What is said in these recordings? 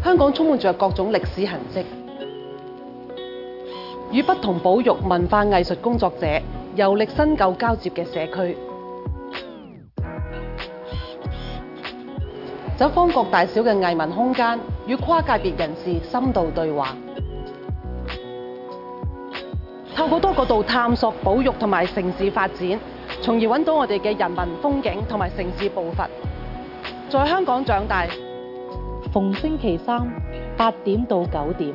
香港充滿着各種歷史痕跡，與不同保育文化藝術工作者遊歷新舊交接嘅社區，走訪各大小嘅藝文空間，與跨界別人士深度對話，透過多角度探索保育同埋城市發展，從而揾到我哋嘅人文風景同埋城市步伐。在香港長大， 逢星期三8點到9點，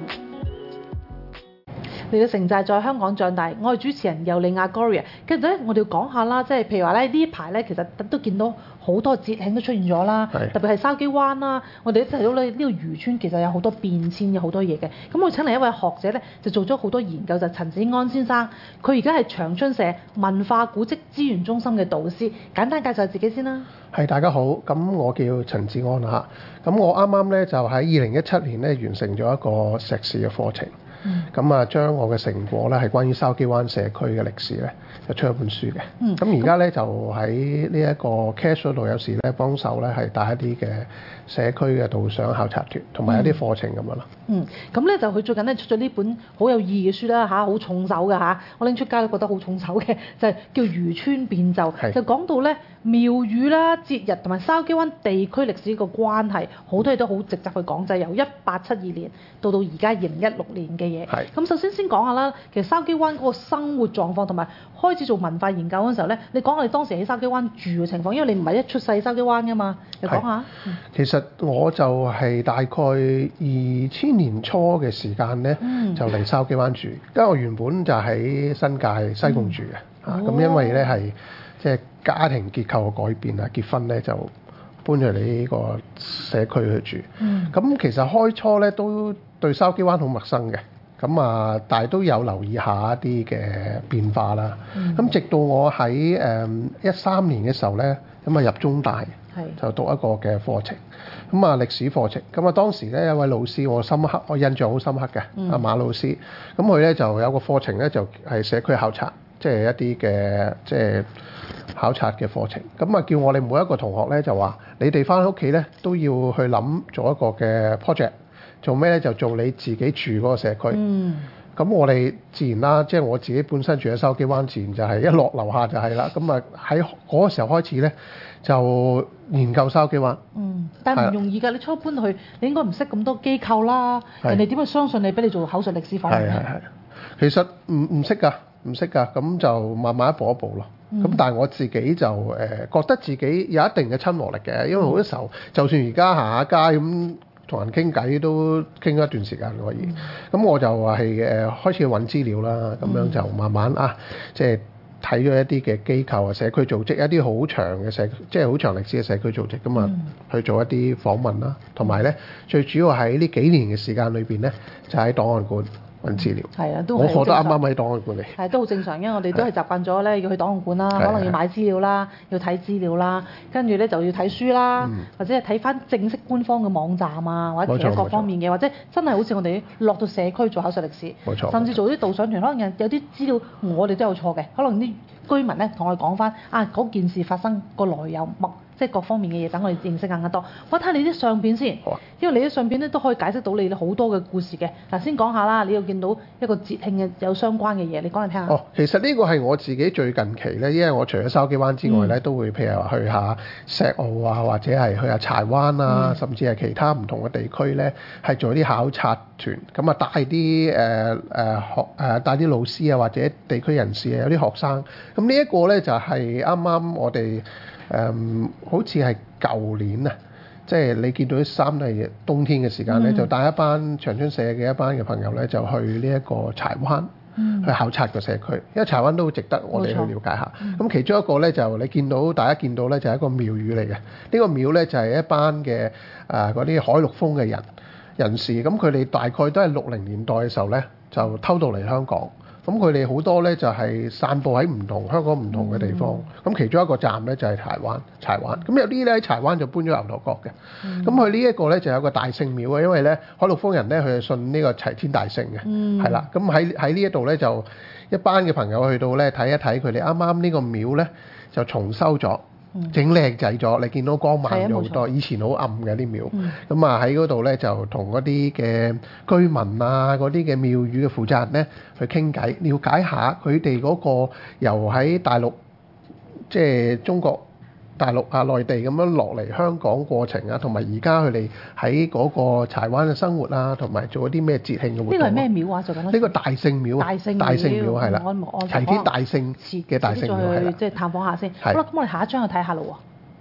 嚟到城寨在香港長大，我係主持人尤利亞 Gloria。跟住咧，我哋要講下啦，即係譬如話咧，呢排咧其實都見到好多節慶都出現咗啦，特別係筲箕灣啦。我哋一睇到咧呢個漁村其實有好多變遷，有好多嘢嘅。咁我請嚟一位學者咧，就做咗好多研究，就係陳子安先生。佢而家係長春社文化古蹟資源中心嘅導師。簡單介紹自己先啦。 係，大家好，咁我叫陳子安啦嚇。咁我啱啱咧就喺2017年咧完成咗一個碩士嘅課程。咁啊，將我嘅成果咧係關於筲箕灣社區嘅歷史咧，就出一本書嘅。咁而家咧就喺呢一個 CASH 度，有時咧幫手咧係帶一啲嘅社區嘅導賞考察團，同埋一啲課程咁樣咯。 咁咧就佢最近咧出咗呢本好有意義嘅書啦嚇，好重手嘅嚇，我拎出街都覺得好重手嘅，就係叫《漁村變奏》，就講到咧廟宇啦、節日同埋筲箕灣地區歷史個關係，好多嘢都好值得去講，就係由1872年到而家2016年嘅嘢。咁首先講下啦，其實筲箕灣嗰個生活狀況同埋開始做文化研究嗰陣時候咧，你講下你當時喺筲箕灣住嘅情況，因為你唔係一出世喺筲箕灣噶嘛，你講下。 其實我就係大概2000年初嘅時間咧，就嚟筲箕灣住，因為我原本就喺新界西貢住嘅，咁因為咧係即係家庭結構嘅改變啊，結婚咧就搬咗嚟呢個社區去住。咁其實開初咧都對筲箕灣好陌生嘅。咁啊，但係都有留意下一啲嘅變化啦。咁直到我喺13年嘅時候咧，咁啊入中大，就讀一個嘅課程。咁啊歷史課程。咁啊當時咧有位老師我印象好深刻嘅，阿馬老師。咁佢咧就有個課程咧就係社區考察，即係一啲嘅即係考察嘅課程。咁啊叫我哋每一個同學咧就話，你哋翻屋企咧都要去諗做一個嘅 project。做咩咧？就做你自己住嗰個社區。咁我哋自然啦，即係我自己本身住喺筲箕灣，自然就係一落樓下就係啦。咁啊喺嗰個時候開始咧，就研究筲箕灣。 但係唔容易㗎，你初搬去，你應該唔識咁多機構啦。人哋點會相信你俾你做口述歷史訪問？ 其實唔識㗎，咁就慢慢一步一步咯。咁但係我自己就覺得自己有一定嘅親和力嘅，因為好多時候就算而家行下街咁。同人傾偈都傾咗一段時間可以，咁我就係開始揾資料啦，咁樣就慢慢即係睇咗一啲嘅機構啊、社區組織，一啲好長嘅即係好長歷史嘅社區組織咁啊，去做一啲訪問啦，同埋咧最主要喺呢幾年嘅時間裏邊咧，就喺檔案館揾資料。我覺得啱啱喺檔案館嚟。 都好正常，因為我哋都係習慣咗咧要去檔案館啦，可能要買資料啦，要睇資料啦，跟住咧就要睇書啦，或者係睇翻正式官方嘅網站啊，或者其他各方面嘅，或者真係好似我哋落到社區做口述歷史，甚至做啲導賞團，可能有啲資料我哋都有錯嘅，可能啲居民咧同我哋講翻嗰件事發生個來由脈。即係各方面嘅嘢，等我哋認識更加多。我睇下你啲相片先，因為你啲相片咧都可以解釋到你好多嘅故事嘅。嗱，先講下啦，你又見到一個節慶嘅有相關嘅嘢，你講嚟聽下。 其實呢個係我自己最近期咧，因為我除咗筲箕灣之外咧，都會譬如話去下石澳啊，或者係去下柴灣啊，甚至係其他唔同嘅地區咧，係做啲考察團，咁啊帶啲帶啲老師啊，或者地區人士啊，有啲學生。咁呢一個咧就係啱啱我哋。好似係舊年啊，即係你見到啲衫係冬天嘅時間咧，就帶一班長春社嘅一班嘅朋友咧，就去呢一個柴灣去考察個社區，因為柴灣都好值得我哋去了解下。咁其中一個咧就大家見到咧就係一個廟宇嚟嘅，呢個廟咧就係一班嘅嗰啲海陸豐嘅人士，咁佢哋大概都係60年代嘅時候咧就偷渡嚟香港。咁佢哋好多咧就係散佈喺香港唔同嘅地方。咁其中一個站咧就係柴灣。咁有啲咧喺柴灣就搬咗牛頭角嘅。咁佢呢一個咧就有個大聖廟嘅，因為咧海陸豐人咧佢係信呢個齊天大聖嘅，係啦。咁喺呢一度咧就一班嘅朋友去到咧睇一睇佢哋啱啱呢個廟咧就重修咗。 整靚仔咗，你見到光猛咗好多。以前好暗嘅啲廟，咁啊喺嗰度咧就同嗰啲嘅居民啊、嗰啲嘅廟宇嘅負責人咧去傾偈，了解下佢哋嗰個由喺大陸即係中國大陸啊、內地咁樣落嚟香港過程啊，同埋而家佢哋喺嗰個柴灣嘅生活啊，同埋做一啲咩節慶嘅活動。呢個係咩廟啊？做緊呢個大聖廟。大聖廟係啦，提啲大聖嘅大聖廟係啦。 即係探訪下先。好啦，咁我哋下一張去睇下咯喎。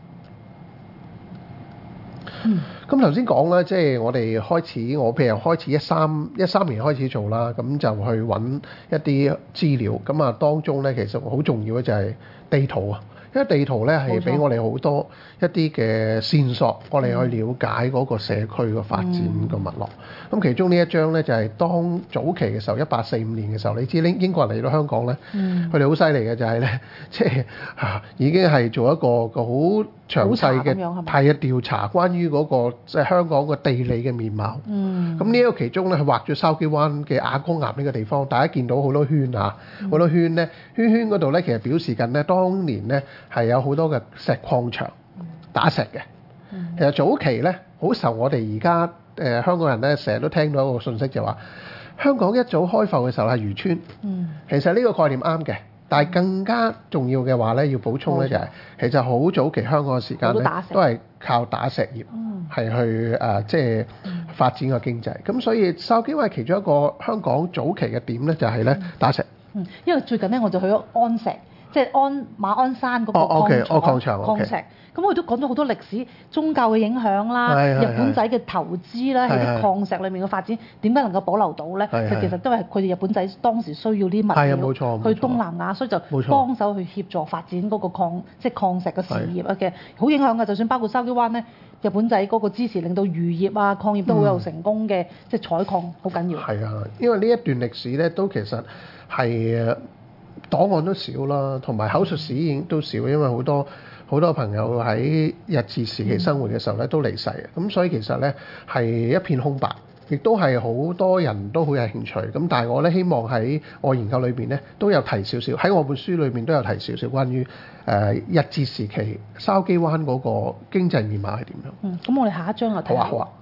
咁頭先講啦，即係我哋開始，我譬如開始13年開始做啦，咁就去揾一啲資料。咁啊，當中咧其實好重要嘅就係地圖啊。因為地圖咧係俾我哋好多一啲嘅線索，我哋去了解嗰個社區嘅發展個脈絡。咁其中呢一張咧就係當早期嘅時候，1845年嘅時候，你知英國人嚟到香港咧，佢哋好犀利嘅就係咧，即係已經係做一個好詳細嘅調查，關於嗰個即係香港個地理嘅面貌。咁呢一個其中咧係畫咗筲箕灣嘅亞公岩呢個地方，大家見到好多圈啊，好多圈咧，圈嗰度咧其實表示緊咧當年咧係有好多嘅石礦場打石嘅。其實早期咧好受我哋而家香港人咧成日都聽到一個信息就話，香港一早開埠嘅時候係漁村。其實呢個概念啱嘅。但係更加重要嘅話咧，要補充咧就係、其實好早期香港嘅時間咧，都係靠打石業係去即係發展個經濟。咁所以筲箕灣其中一個香港早期嘅點咧，就係咧打石。 因為最近咧我就去咗安石，即係馬鞍山嗰個礦石。咁佢都講咗好多歷史、宗教嘅影響啦，日本仔嘅投資啦，喺啲礦石裏面嘅發展點解能夠保留到咧？其實都係佢哋日本仔當時需要啲物料去東南亞，所以就幫手去協助發展嗰個即係礦石嘅事業啊嘅，好影響㗎。就算包括筲箕灣咧，日本仔嗰個支持，令到漁業啊、礦業都好有成功嘅，即係採礦好緊要。係啊， 因為呢一段歷史咧，都其實係檔案都少啦，同埋口述史已經都少，因為好多朋友喺日治時期生活嘅時候咧都離世嘅，咁所以其實咧係一片空白，亦都係好多人都好有興趣。咁但係我咧希望喺我研究裏邊咧都有提少少，喺我本書裏邊都有提少少關於日治時期筲箕灣嗰個經濟面貌係點樣。咁我哋下一章就睇下。好啊。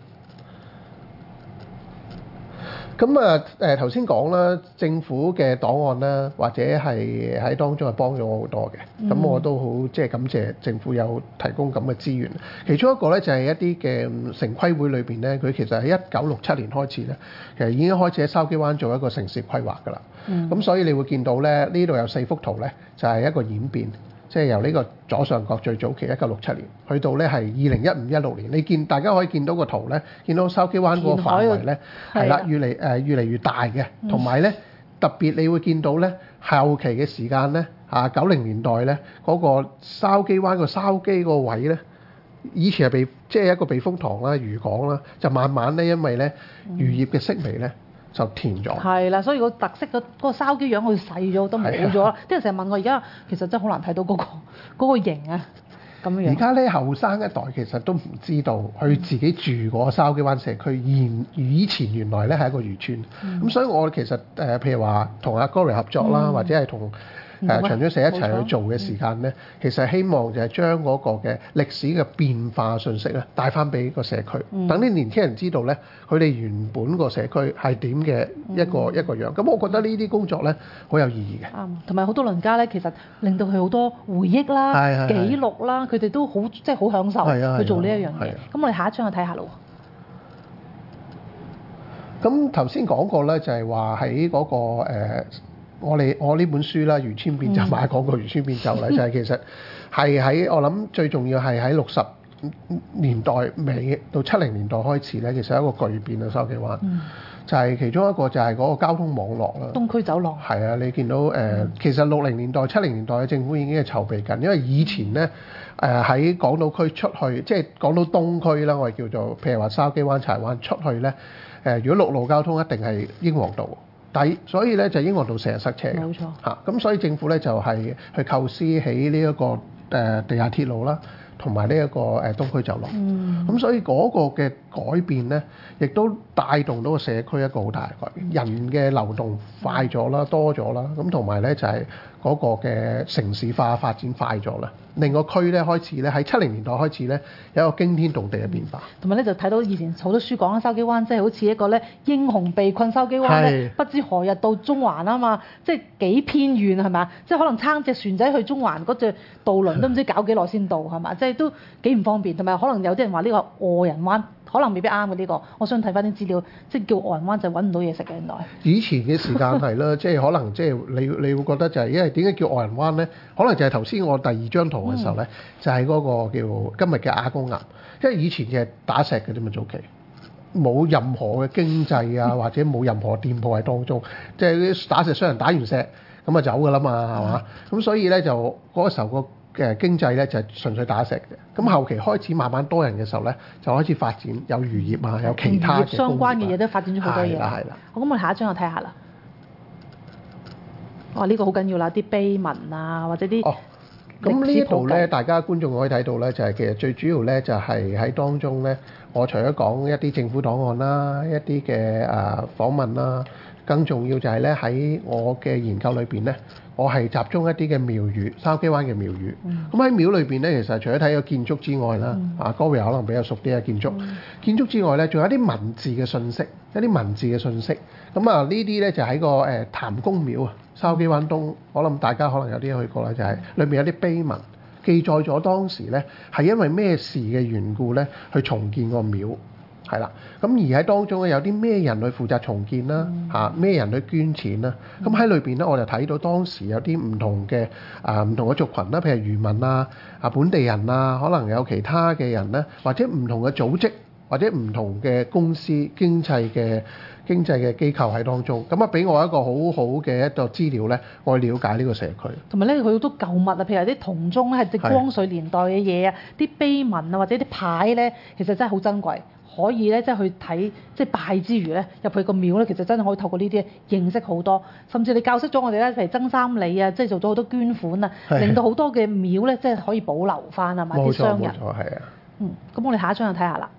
咁啊頭先講啦，政府嘅檔案啦，或者係喺當中係幫咗我好多嘅。咁我都好即係感謝政府有提供咁嘅資源。其中一個咧就係一啲嘅城規會裏邊咧，佢其實喺1967年開始咧，其實已經開始喺筲箕灣做一個城市規劃㗎啦。咁所以你會見到咧，呢度有4幅圖咧，就係一個演變。即係由呢個左上角最早期1967年，去到咧係2015-16年，大家可以見到個圖咧，見到筲箕灣嗰個範圍咧係啦，越嚟越大嘅，同埋咧特別你會見到咧後期嘅時間咧90年代咧嗰個筲箕灣個筲箕個位咧，以前係即係一個避風塘啦、漁港啦，就慢慢咧因為咧漁業嘅式微咧。就填咗，係啦，所以個特色嗰個筲箕樣好似細咗，都冇咗啦。啲人成日問我，而家其實真係好難睇到嗰個形啊，咁樣。而家咧後生一代其實都唔知道，佢自己住嗰個筲箕灣社區以前原來咧係一個漁村。咁所以我其實譬如話同阿 Gloria 合作啦，或者係同長春社一齊去做嘅時間咧，其實希望就係將嗰個嘅歷史嘅變化信息咧帶翻俾個社區，等啲年輕人知道咧，佢哋原本個社區係點嘅一個樣。咁我覺得呢啲工作咧好有意義嘅。啱，同埋好多鄰家咧，其實令到佢好多回憶啦、記錄啦，佢哋都好即係好享受去做呢一樣嘢。咁我哋下一章去睇下咯。咁頭先講過咧，就係話喺嗰個我呢本書啦，漁村變奏賣廣告漁村變奏啦，就係其實係喺我諗最重要係喺60年代尾到70年代開始咧，其實係一個巨變啊，筲箕灣。就係其中一個就係嗰個交通網絡啦。東區走廊。係啊，你見到其實60年代、70年代嘅政府已經係籌備緊，因為以前咧喺港島區出去，即係港島東區啦，我哋叫做譬如話筲箕灣、柴灣出去咧，如果陸路交通一定係英皇道。所以咧就英皇道成日塞車嘅，冇錯嚇。咁所以政府咧就係去構思起呢一個地下鐵路啦，同埋呢一個東區走廊。咁所以嗰個嘅改變咧，亦都帶動到個社區一個好大嘅改變，人嘅流動快咗啦，多咗啦，咁同埋咧就係嗰個嘅城市化發展快咗啦，令個區咧開始咧喺70年代開始咧有一個驚天動地嘅變化。 同埋咧就睇到以前好多書講啦，筲箕灣即係好似一個咧英雄被困筲箕灣咧，不知何日到中環啊嘛，即係幾偏遠係嘛？即係可能撐隻船仔去中環嗰隻渡輪都唔知搞幾耐先到係嘛？即係都幾唔方便，同埋可能有啲人話呢個餓人灣。可能未必啱嘅呢個，我想睇翻啲資料，即係叫餓人灣就揾唔到嘢食嘅原來。以前嘅時間係啦，即係可能即係你會覺得就係因為點解叫餓人灣咧？可能就係頭先我第二張圖嘅時候咧，就係嗰個叫今日嘅亞公岩，因為以前就係打石嘅啫嘛，早期冇任何嘅經濟啊，或者冇任何店鋪喺當中，即係打石商人打完石咁就走㗎啦嘛，係嘛？咁所以咧就嗰個時候嘅經濟咧就係純粹打石嘅，咁後期開始慢慢多人嘅時候咧，就開始發展有漁業啊，有其他嘅相關嘅嘢都發展咗好多嘢。 係啦。 好，咁我哋下一張我睇下啦。哇！呢個好緊要啦，啲碑文啊，或者啲咁呢度咧，大家觀眾可以睇到咧，就係其實最主要咧就係喺當中咧，我除咗講一啲政府檔案啦，一啲嘅訪問啦，更重要就係咧喺我嘅研究裏邊咧。我係集中一啲嘅廟宇，筲箕灣嘅廟宇。咁喺廟裏邊咧，其實除咗睇個建築之外啦，Gloria可能比較熟啲嘅建築。建築之外咧，仲有一啲文字嘅信息，咁呢啲咧就喺個譚公廟啊，筲箕灣東。我諗大家可能有啲去過啦，就係裏面有啲碑文記載咗當時咧係因為咩事嘅緣故咧去重建個廟。係啦，咁而喺當中咧有啲咩人去負責重建啦？咩人去捐錢啦？咁喺裏邊咧，我就睇到當時有啲唔同嘅族群啦，譬如漁民啊、本地人啊，可能有其他嘅人咧，或者唔同嘅組織，或者唔同嘅公司、經濟嘅機構喺當中，咁俾我一個好好嘅一個資料咧，我去了解呢個社區。 同埋咧，佢好多舊物啊，譬如啲銅鐘咧，係直光緒年代嘅嘢啊，啲碑文啊，或者啲牌咧，其實真係好珍貴。可以咧，即係去睇，即係拜之餘咧，入去個廟咧，其實真係可以透過呢啲認識好多，甚至你教識咗我哋咧，譬如曾三里啊，即係做咗好多捐款啊，令到好多嘅廟咧，即係可以保留翻啊，埋啲商人。冇錯，係啊。咁我哋下一張就睇下啦。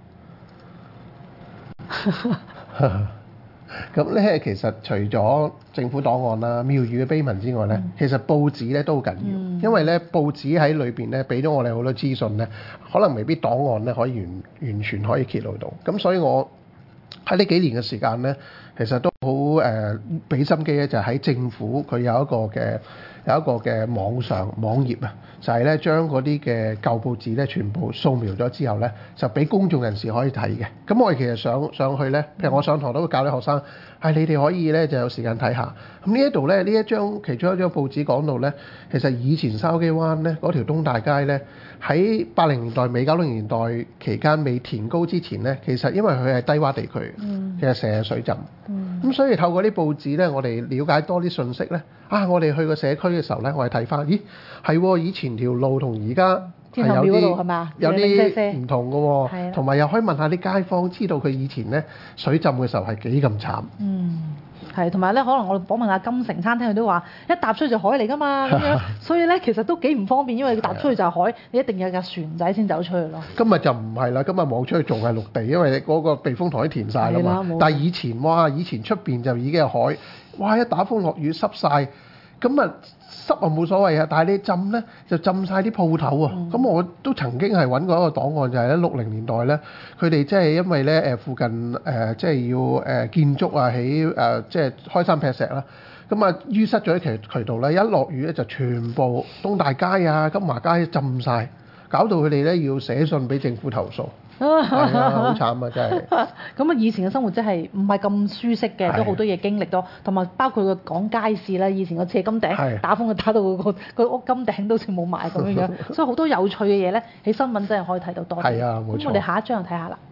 咁咧，其實除咗政府檔案啦、廟宇嘅碑文之外咧，其實報紙咧都好緊要，因為咧報紙喺裏邊咧俾咗我哋好多資訊咧，可能未必檔案咧可以完全可以揭露到。咁所以我喺呢幾年嘅時間咧，其實都好俾心機咧，就喺政府佢有一個嘅網頁啊，就係咧將嗰啲嘅舊報紙咧全部掃描咗之後咧，就俾公眾人士可以睇嘅。咁我哋其實上去咧，譬如我上堂都會教啲學生，你哋可以咧就有時間睇下。咁呢一度咧，其中一張報紙講到咧，其實以前筲箕灣咧嗰條東大街咧，喺80年代尾90年代期間未填高之前咧，其實因為佢係低洼地區，其實成日水浸。咁所以透過啲報紙咧，我哋了解多啲信息咧。我哋去個社區嘅時候咧，我哋睇翻，咦係以前條路同而家係有啲唔同嘅喎，同埋又可以問下啲街坊，知道佢以前咧水浸嘅時候係幾咁慘。 係，同埋咧，可能我哋訪問下金城餐廳，佢都話一踏出去就海嚟㗎嘛，咁樣，所以咧其實都幾唔方便，因為踏出去就係海，你一定要有架船仔先走出去咯。 今日就唔係啦，今日望出去仲係陸地，因為嗰個避風塘填晒啦嘛。但係以前出邊就已經係海，一打風落雨濕晒。咁啊濕啊冇所謂啊，但係你浸咧就浸晒啲鋪頭啊。咁我都曾經係揾過一個檔案，就係咧60年代咧，佢哋即係因為咧附近即係要建築啊，起即係開山劈石啦。咁啊淤塞咗啲渠道咧，一落雨咧就全部東大街啊、金華街浸晒，搞到佢哋咧要寫信俾政府投訴。係啊，好慘啊！真係。 咁啊，以前嘅生活真係唔係咁舒適嘅，都好多嘢經歷咗，同埋包括個講街市啦，以前個斜金頂打風就打到個屋金頂都好似冇埋咁樣，所以好多有趣嘅嘢咧，喺新聞真係可以睇到多啲。 係啊，冇錯。 咁我哋下一張就睇下啦。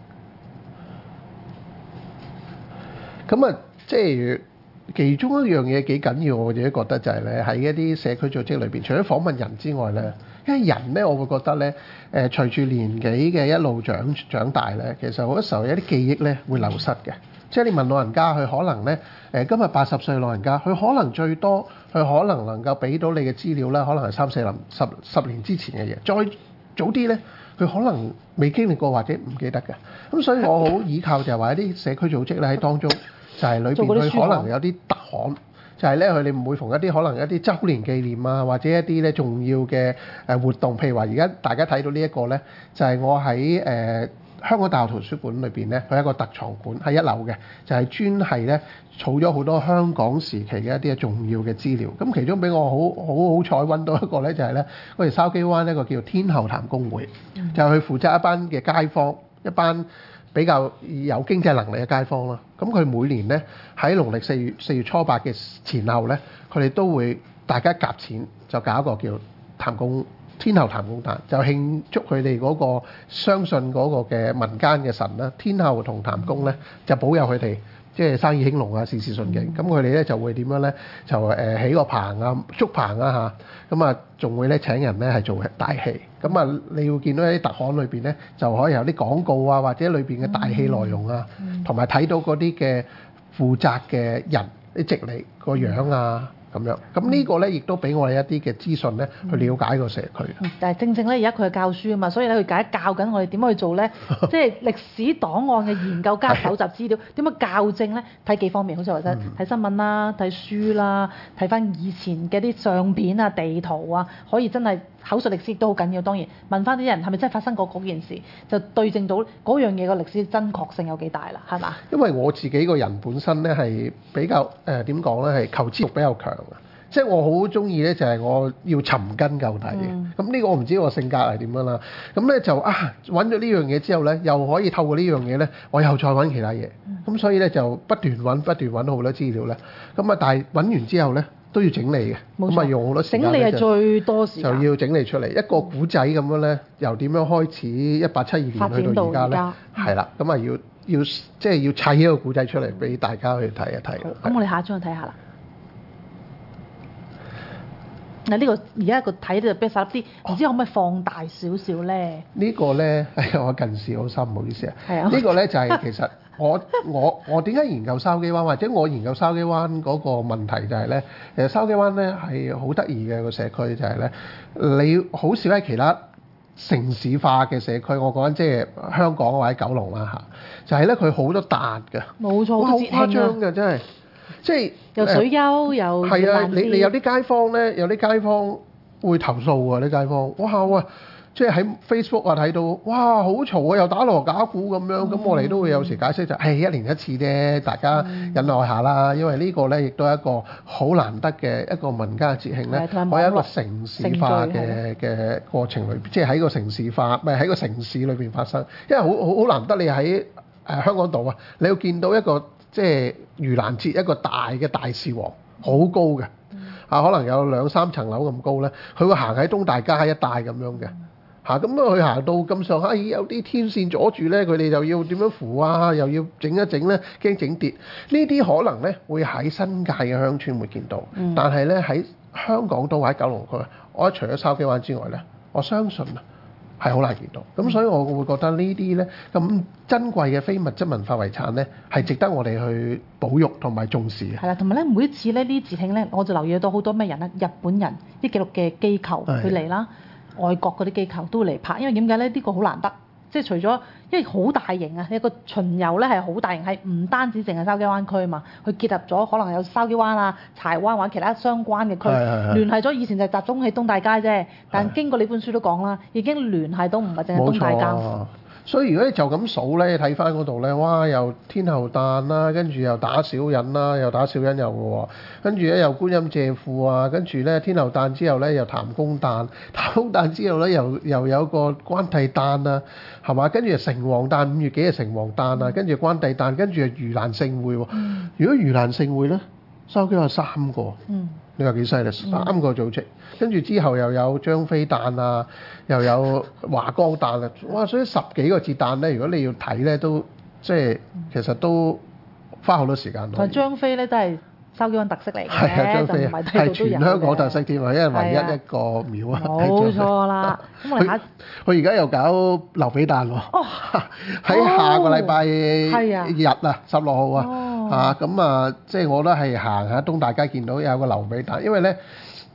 咁啊，即係其中一樣嘢幾緊要，我自己覺得就係咧，喺一啲社區組織裏邊，除咗訪問人之外咧。因為人咧，我會覺得咧，隨住年紀嘅一路長大咧，其實好多時候有啲記憶咧會流失嘅。即係你問老人家，佢可能咧，今日80歲老人家，佢可能最多，佢可能夠俾到你嘅資料咧，可能係10年之前嘅嘢。再早啲咧，佢佢可能未經歷過或者唔記得嘅。咁所以我好依靠就係話一啲社區組織咧喺當中，就係裏邊佢可能有啲特刊。就係咧，佢哋唔會逢一啲可能一啲週年紀念啊，或者一啲咧重要嘅活動，譬如話而家大家睇到呢一個咧，就係我喺香港大學圖書館裏邊咧，佢係一個特藏館，喺1樓嘅，就係專係咧儲咗好多香港時期嘅一啲重要嘅資料。咁其中俾我好彩揾到一個咧，就係咧我哋筲箕灣一個叫天后潭公會，就係佢負責一班嘅街坊，一班比較有經濟能力嘅街坊啦，咁佢每年咧喺農曆4月初8嘅前後咧，佢哋都會大家夾錢就搞一個叫天后譚公誕，就慶祝佢哋嗰個相信嗰個嘅民間嘅神啦，天后同譚公咧就保佑佢哋即係生意興隆啊，事事順境。咁佢哋咧就會點樣咧？就起個棚啊，竹棚啊嚇，咁啊仲會咧請人咧係做大戲。咁啊你要見到喺啲特刊裏邊咧，就可以有啲廣告啊，或者裏邊嘅大戲內容啊，同埋睇到嗰啲嘅負責嘅人啲直理個樣啊。咁樣，咁呢個咧亦都俾我哋一啲嘅資訊咧，去了解個社區。 但係正正咧，而家佢係教書啊嘛，所以咧佢教緊我哋點樣去做咧，即係歷史檔案嘅研究加搜集資料，點樣校正咧？睇幾方面，好似話齋睇新聞啦、睇書啦、睇翻以前嘅啲相片啊、地圖啊，可以真係口述歷史亦都好緊要。當然問翻啲人係咪真係發生過嗰件事，就對證到嗰樣嘢個歷史真確性有幾大啦，係嘛？ 因為我自己個人本身咧係比較點講咧，係求知欲比較強。即係我好中意咧，就係我要尋根究底嘅。咁呢個我唔知我性格係點樣啦。咁咧就揾咗呢樣嘢之後咧，又可以透過呢樣嘢咧，我又再揾其他嘢。咁所以咧就不斷揾好多資料咧。咁但係揾完之後咧都要整理嘅。咁啊用好多時間。 整理係最多時間。 就要整理出嚟一個古仔咁樣咧，由點樣開始1872年去到而家咧，係啦。咁啊要即係要砌一個古仔出嚟俾大家去睇一睇。 咁我哋下一張睇下啦。嗱，呢個而家個睇就比較細粒啲，唔知可唔可以放大少少咧？ 呢個咧，我近視好深，唔好意思啊。 係啊。 呢個咧就係其實我點解研究筲箕灣，或者我研究筲箕灣嗰個問題就係咧，其實筲箕灣咧係好得意嘅個社區，就係咧你好少喺其他城市化嘅社區，我講緊即係香港或者九龍啦嚇，就係咧佢好多笪嘅。 冇錯， 好誇張嘅真係。即係又水丘又係啊！你有啲街坊咧，有啲街坊會投訴喎，啲街坊哇！即係喺 Facebook 啊睇到哇好嘈啊，又打鑼打鼓咁樣。咁我哋都會有時解釋就係1年1次啫，大家忍耐下啦。因為呢個咧亦都係一個好難得嘅一個民間嘅節慶咧，我有一個城市化嘅過程裏邊，即係喺個城市化，唔係喺個城市裏邊發生。因為好難得你喺香港島啊，你要見到一個。即係盂蘭節一個大嘅大士王，好高嘅，可能有2-3層樓咁高咧。佢會行喺東大街一帶咁樣嘅，咁佢行到咁上下，有啲天線阻住咧，佢哋就要點樣扶啊，又要整一整咧，驚整跌。呢啲可能咧會喺新界嘅鄉村會見到，但係咧喺香港島或者九龍區，我除咗筲箕灣之外咧，我相信係好難見到，咁所以我會覺得呢啲咧咁珍貴嘅非物質文化遺產咧，係值得我哋去保育同埋重視嘅。 係啦，同埋咧每一次咧呢啲節慶咧，我就留意到好多咩人咧，日本人啲紀錄嘅機構佢嚟啦，外國嗰啲機構都會嚟拍，因為點解咧？呢個好難得，即係除咗因為好大型啊，一個巡遊咧係好大型，係唔單止淨係筲箕灣區嘛，佢結合咗可能有筲箕灣啊、柴灣或者其他相關嘅區，聯繫咗以前就集中喺東大街啫，但經過呢本書都講啦，已經聯繫到唔係淨係東大街。 所以如果你就咁數咧，睇翻嗰度咧，哇！又天后誕啦，跟住又打小人啦，又打小人有嘅喎，跟住咧又觀音借庫啊，跟住咧天后誕之後咧又譚公誕，譚公誕之後咧又有個關帝誕啊，係嘛？跟住城隍誕5月幾嘅城隍誕啊，跟住關帝誕，跟住盂蘭勝會喎。如果盂蘭勝會咧，筲箕有3個。你話幾犀利？3個組織，跟住之後又有張飛誕啊，又有華光誕啊，哇！所以10幾個節誕咧，如果你要睇咧，都即係其實都花好多時間。 同埋張飛咧都係筲箕灣特色嚟嘅， 係啊，張飛係全香港特色添啊，因為唯一一個廟啊。 冇錯啦，咁我哋佢而家又搞劉備誕喎。喺下個禮拜日啊，16號啊。咁即係我覺得係行下東大街見到有個劉備誕，因為咧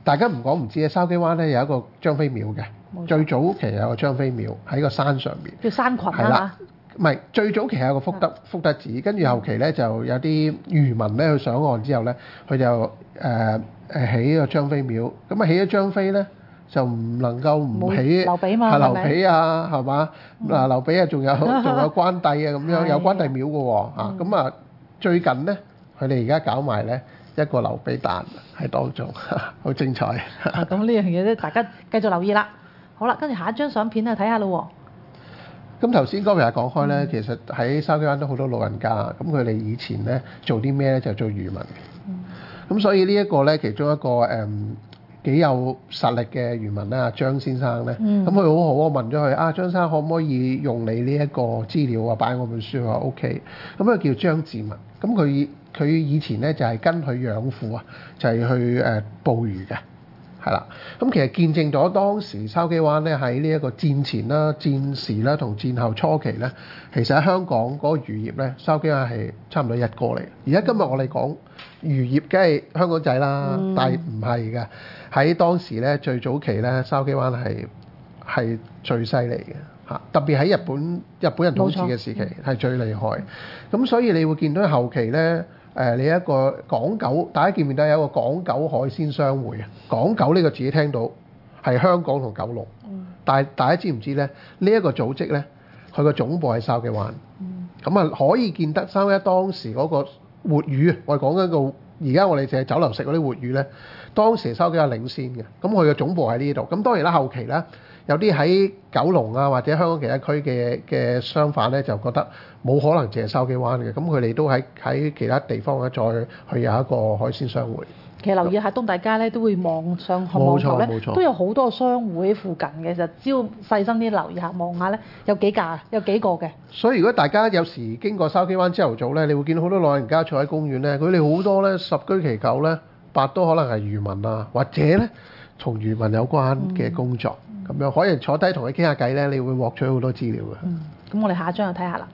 大家唔講唔知咧，筲箕灣咧有一個張飛廟嘅，最早期有個張飛廟喺個山上面， 叫山群係啦，唔係最早期有個福德寺，跟住後期咧就有啲漁民咧去上岸之後咧，佢就起個張飛廟，咁起咗張飛咧就唔能夠唔起劉備嘛， 係劉備啊，係嘛？嗱劉備啊，仲有關帝啊咁樣，有關帝廟嘅喎咁啊最近咧佢哋而家搞埋咧一個劉備誕喺當中，好精彩。 咁呢樣嘢咧，大家繼續留意啦。好啦，跟住下一張相片啊，睇下咯。 咁頭先嗰日講開咧，其實喺筲箕灣都好多老人家，咁佢哋以前咧做啲咩咧就做漁民。咁所以呢一個咧，其中一個幾有實力嘅漁民啦，張先生咧，咁佢好好，我問咗佢張先生可唔可以用你呢一個資料啊，擺喺我本書？佢話 OK。咁佢叫張志文，咁佢以前咧就係跟佢養父啊，就係去捕魚嘅。係啦，咁其實見證咗當時筲箕灣咧喺呢一個戰前啦、戰時啦同戰後初期咧，其實喺香港嗰個漁業咧，筲箕灣係差唔多一哥嚟。而家今日我哋講漁業，梗係香港仔啦，但係唔係嘅。喺當時咧最早期咧，筲箕灣係最犀利嘅嚇，特別喺日本人統治嘅時期係最厲害。咁所以你會見到後期咧。你一個港九，大家見唔見到有一個港九海鮮商會啊？港九呢個字聽到係香港同九龍，但係大家知唔知咧？呢一個組織咧，佢個總部喺筲箕灣，咁啊可以見得筲箕當時嗰個活魚，我哋講緊個而家我哋淨係酒樓食嗰啲活魚咧，當時筲箕係領先嘅，咁佢嘅總部喺呢度。咁當然啦，後期咧有啲喺九龍啊或者香港其他區嘅商販咧就覺得冇可能淨係筲箕灣嘅，咁佢哋都喺其他地方咧再去有一個海鮮商會。 其實留意下東大街咧，都會望上望頭咧，都有好多商會喺附近嘅。其實只要細心啲留意下望下咧，有幾個嘅。所以如果大家有時經過筲箕灣朝頭早咧，你會見到好多老人家坐喺公園咧，佢哋好多咧十居其九咧，八都可能係漁民啊，或者咧同漁民有關嘅工作，咁樣可以坐低同佢傾下偈咧，你會獲取好多資料嘅。 咁我哋下一張又睇下啦。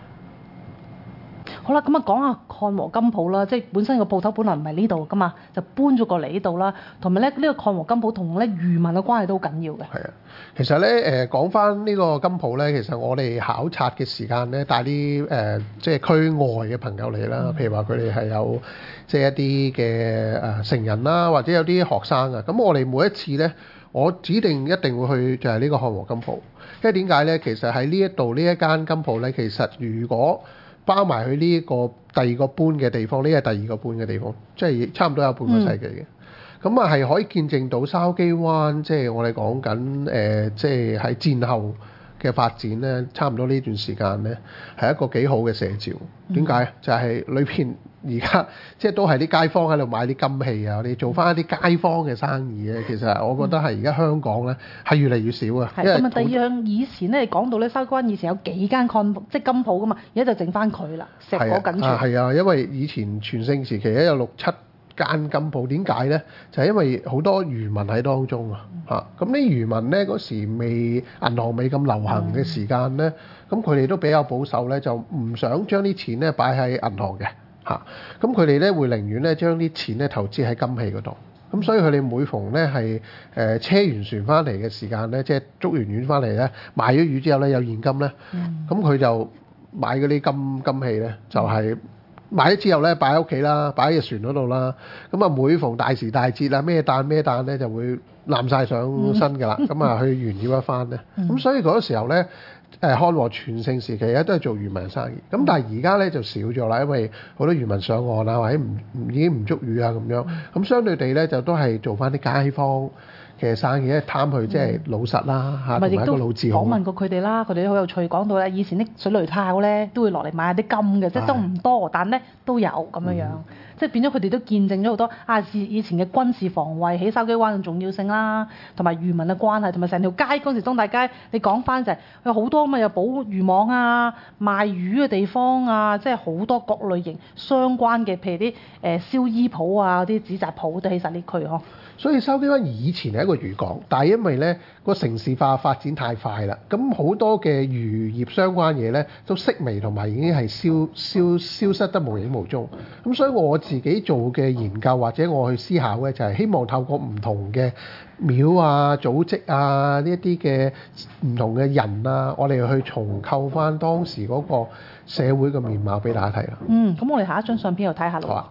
好啦，咁啊講下漢和金鋪啦，即係本身個鋪頭本來唔係呢度噶嘛，就搬咗過嚟呢度啦。同埋咧呢個漢和金鋪同咧漁民嘅關係都好緊要嘅。係啊， 其實咧講翻呢個金鋪咧，其實我哋考察嘅時間咧，帶啲即係區外嘅朋友嚟啦，譬如話佢哋係有即係一啲嘅成人啦，或者有啲學生啊。咁我哋每一次咧，我指定一定會去就係呢個漢和金鋪，因為點解咧？其實喺呢一度呢一間金鋪咧，其實如果包埋去呢一個第二個搬嘅地方，呢係第二個搬嘅地方，即係差唔多有半個世紀嘅。咁啊係可以見證到筲箕灣，即係我哋講緊即係喺戰後嘅發展咧，差唔多呢段時間咧係一個幾好嘅寫照。點解？就係裏邊而家即係都係啲街坊喺度買啲金器啊，你做翻一啲街坊嘅生意咧，其實我覺得係而家香港咧係越嚟越少啊。 係咁啊，第二樣以前咧講到咧，筲箕灣以前有幾間即係金鋪噶嘛，而家就剩翻佢啦，石果緊存。 係啊，因為以前全盛時期咧有6-7間金鋪，點解咧？就係因為好多漁民喺當中啊，咁啲漁民咧嗰時銀行未咁流行嘅時間咧，咁佢哋都比較保守咧，就唔想將啲錢咧擺喺銀行嘅。咁佢哋咧會寧願咧將啲錢咧投資喺金器嗰度，咁所以佢哋每逢咧係車完船翻嚟嘅時間咧，即係捉完魚翻嚟咧，賣咗魚之後咧有現金咧，咁佢就買嗰啲金器咧，就係買咗之後咧擺喺屋企啦，擺喺隻船嗰度啦，咁啊每逢大時大節啊咩誕咧就會攬晒上身㗎啦，咁啊去炫耀一番咧，咁所以嗰個時候咧。漢和全盛時期咧都係做漁民生意，咁但係而家咧就少咗啦，因為好多漁民上岸啊，或者已經唔捉魚啊咁樣，咁相對地咧就都係做翻啲街坊嘅生意，貪佢即係老實啦嚇，同埋一個老字號。 訪問過佢哋啦，佢哋都好有趣，講到咧以前啲水雷炮咧都會落嚟買下啲金嘅，即係都唔多，但咧都有咁樣樣。即係變咗佢哋都見證咗好多以前嘅軍事防衛喺筲箕灣嘅重要性啦，同埋漁民嘅關係，同埋成條街嗰陣時東大街，你講翻就係有好多有保漁網啊、賣魚嘅地方啊，即係好多各類型相關嘅，譬如啲燒衣鋪啊、啲紙紮鋪都喺晒呢區呵。 所以筲箕灣以前係一個漁港，但係因為咧個城市化發展太快啦，咁好多嘅漁業相關嘢咧都式微同埋已經係消失得無影無蹤。咁所以我自己做嘅研究或者我去思考咧，就係希望透過唔同嘅廟啊、組織啊呢一啲嘅唔同嘅人啊，我哋去重構翻當時嗰個社會嘅面貌俾大家睇啦。 咁我哋下一張相片又睇下咯。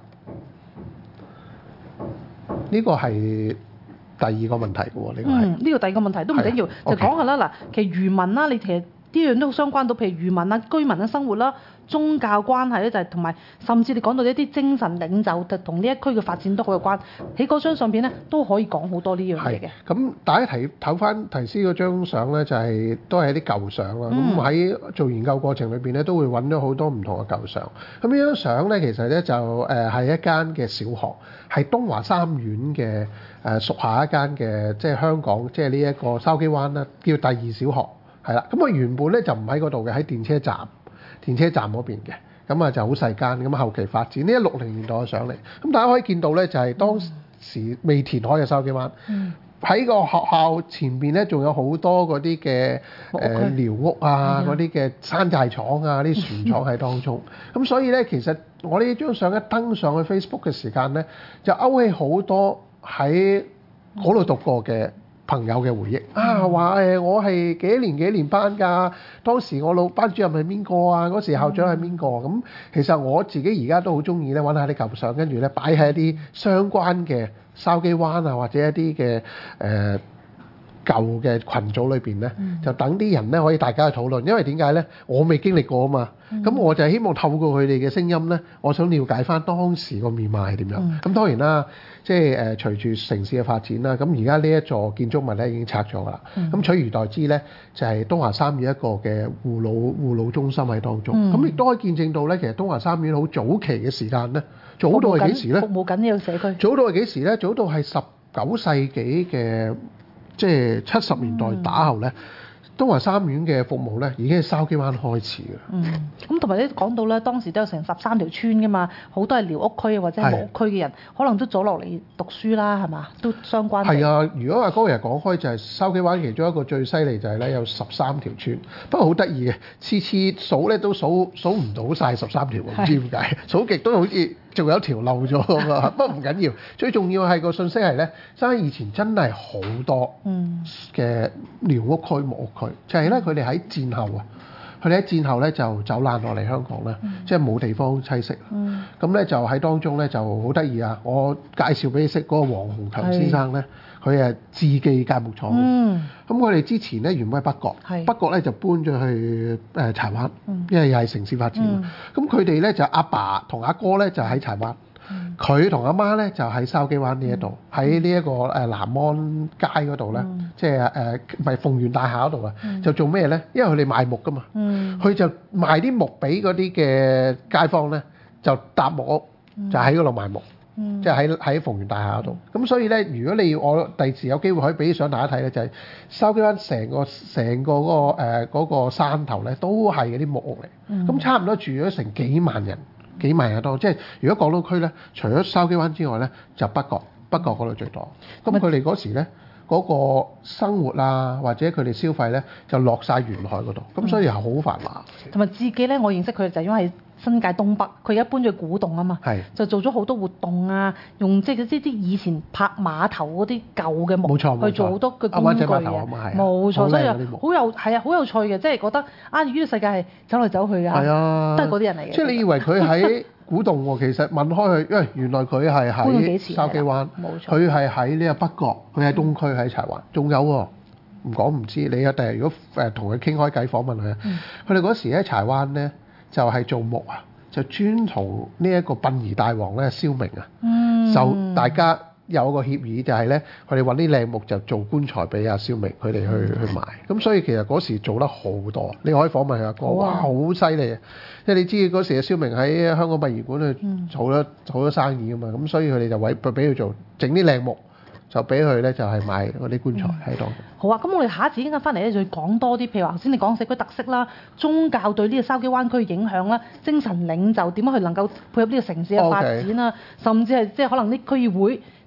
呢個係第二個問題嘅喎，呢個係。 呢個第二個問題都唔緊要，就講下啦。嗱，其實漁民啦，你其實呢樣都好相關到，譬如漁民啊、居民嘅生活啦、宗教關係咧，就係同埋甚至你講到一啲精神領袖，同呢一區嘅發展都好有關。喺嗰張相片咧都可以講好多呢樣嘢嘅。 咁大家睇翻頭先嗰張相咧，就係都係一啲舊相啦。咁喺做研究過程裏邊咧，都會揾咗好多唔同嘅舊相。咁呢張相咧，其實咧就係一間嘅小學，係東華三院嘅屬下一間嘅，即係香港即係呢一個筲箕灣啦，叫第二小學。係啦，咁佢原本咧就唔喺嗰度嘅，喺電車站嗰邊嘅，咁啊就好細間，咁後期發展呢一60年代嘅上嚟，咁大家可以見到咧就係當時未填海嘅筲箕灣，喺個學校前邊咧仲有好多嗰啲嘅寮屋啊，嗰啲嘅山寨廠啊，啲船廠喺當中，咁所以咧其實我呢張相一登上去 Facebook 嘅時間咧，就勾起好多喺嗰度讀過嘅朋友嘅回憶啊，話我係幾年班㗎，當時我老班主任係邊個啊？嗰時校長係邊個？咁其實我自己而家都好中意咧，揾下啲舊相，跟住咧擺喺一啲相關嘅筲箕灣啊，或者一啲嘅舊嘅群組裏邊咧，就等啲人咧可以大家去討論。因為點解咧？我未經歷過啊嘛，咁我就希望透過佢哋嘅聲音咧，我想了解翻當時個面貌係點樣。咁當然啦，即係隨住城市嘅發展啦，咁而家呢一座建築物咧已經拆咗㗎啦。咁取而代之咧，就係東華三院一個嘅護老中心喺當中。咁亦都可以見證到咧，其實東華三院好早期嘅時間咧，早到係幾時咧？ 服務緊呢個社區。 早到係幾時咧？早到係19世紀嘅。即係70年代打後咧，東華三院嘅服務咧已經係筲箕灣開始嘅。 咁同埋咧講到咧，當時都有成13條村噶嘛，好多係寮屋區或者係木屋區嘅人，可能都早落嚟讀書啦，係嘛？都相關。係啊，如果阿高爺講開就係筲箕灣其中一個最犀利就係咧有13條村，不過好得意嘅，次數咧都數唔到晒13條，唔知點解數極都好似仲有條漏咗咁啊！不過唔緊要，最重要係個信息係咧，生以前真係好多嘅寮屋區、木屋區，就係咧佢哋喺戰後啊，佢哋喺戰後咧就走難落嚟香港咧，即係冇地方棲息。咁咧就喺當中咧就好得意啊！我介紹俾你識嗰個黃鴻強先生咧，佢係志記鎅木廠。咁佢哋之前咧原本喺北角，北角咧就搬咗去柴灣，因為又係城市發展。咁佢哋咧就阿爸同阿哥咧就喺柴灣，佢同阿媽咧就喺筲箕灣呢一度，喺呢一個南安街嗰度咧，即係唔係鳳園大廈嗰度啊，就做咩咧？因為佢哋賣木噶嘛，佢就賣啲木俾嗰啲嘅街坊咧，就搭木屋，就喺嗰度賣木。即係喺鳳園大廈嗰度，咁所以咧，如果你要我第時有機會可以俾啲相大家睇咧，就係筲箕灣成個嗰個山頭咧，都係嗰啲木屋嚟，咁差唔多住咗成幾萬人多。即係如果港島區咧，除咗筲箕灣之外咧，就北角嗰度最多。咁佢哋嗰時咧嗰個生活啊，或者佢哋消費咧，就落晒沿海嗰度，咁所以係好繁華。 同埋自己咧，我認識佢就因為新界東北，佢而家搬咗去古洞啊嘛，就做咗好多活動啊，用即係啲以前泊碼頭嗰啲舊嘅木去做好多嘅工具嘅，冇錯，所以好有趣嘅，即係覺得呢個世界係走嚟走去㗎，都係嗰啲人嚟嘅。 即係你以為佢喺古洞喎，其實問開佢，因為原來佢係喺筲箕灣，佢係喺呢個北角，佢喺東區喺柴灣，仲有喎，唔講唔知。你第日如果同佢傾開偈訪問佢，佢哋嗰時喺柴灣咧。就係做木啊，就專同呢一個殯儀大王咧燒明啊，就大家有個協議，就係咧佢哋揾啲靚木就做棺材俾阿燒明佢哋去賣，咁所以其實嗰時做得好多，你可以訪問佢阿哥，哇好犀利啊！即係你知嗰時阿燒明喺香港殯儀館去做咗好多生意㗎嘛，咁所以佢哋就俾佢做整啲靚木。就俾佢咧，就係賣嗰啲棺材喺度。 好啊，咁我哋下一節應該翻嚟咧，就講多啲，譬如話頭先你講社區特色啦，宗教對呢個筲箕灣區影響啦，精神領袖點樣去能夠配合呢個城市嘅發展啊，甚至係即係可能啲區議會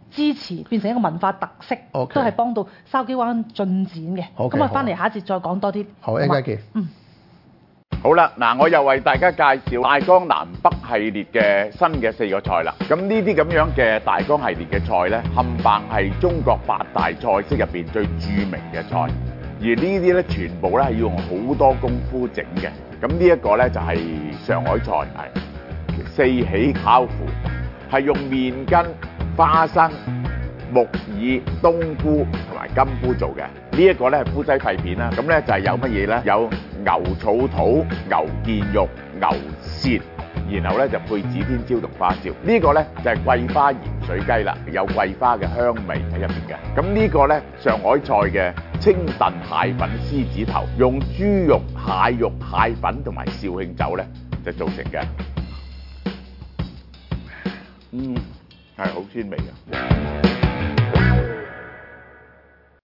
支持，變成一個文化特色 OK 都係幫到筲箕灣進展嘅。 OK， 咁啊，翻嚟下一節再講多啲。 好，一陣間見。 好啦，嗱，我又為大家介紹大江南北系列嘅新嘅4個菜啦。咁呢啲咁樣嘅大江系列嘅菜呢，冚唪係中國8大菜式入邊最著名嘅菜，而呢啲呢，全部呢係要用好多功夫整嘅。咁呢一個呢，就係上海菜，係四喜烤麩，係用麵筋、花生、木耳、冬菇同埋金菇做嘅。呢一個咧係夫妻肺片啦，咁咧就係有乜嘢咧？有牛草肚、牛腱肉、牛舌，然後咧就配指天椒同花椒。呢個咧就係桂花鹽水雞啦，有桂花嘅香味喺入邊嘅。咁呢個咧上海菜嘅清燉蟹粉獅子頭，用豬肉、蟹肉、蟹粉同埋紹興酒咧就做成嘅。係好鮮味嘅。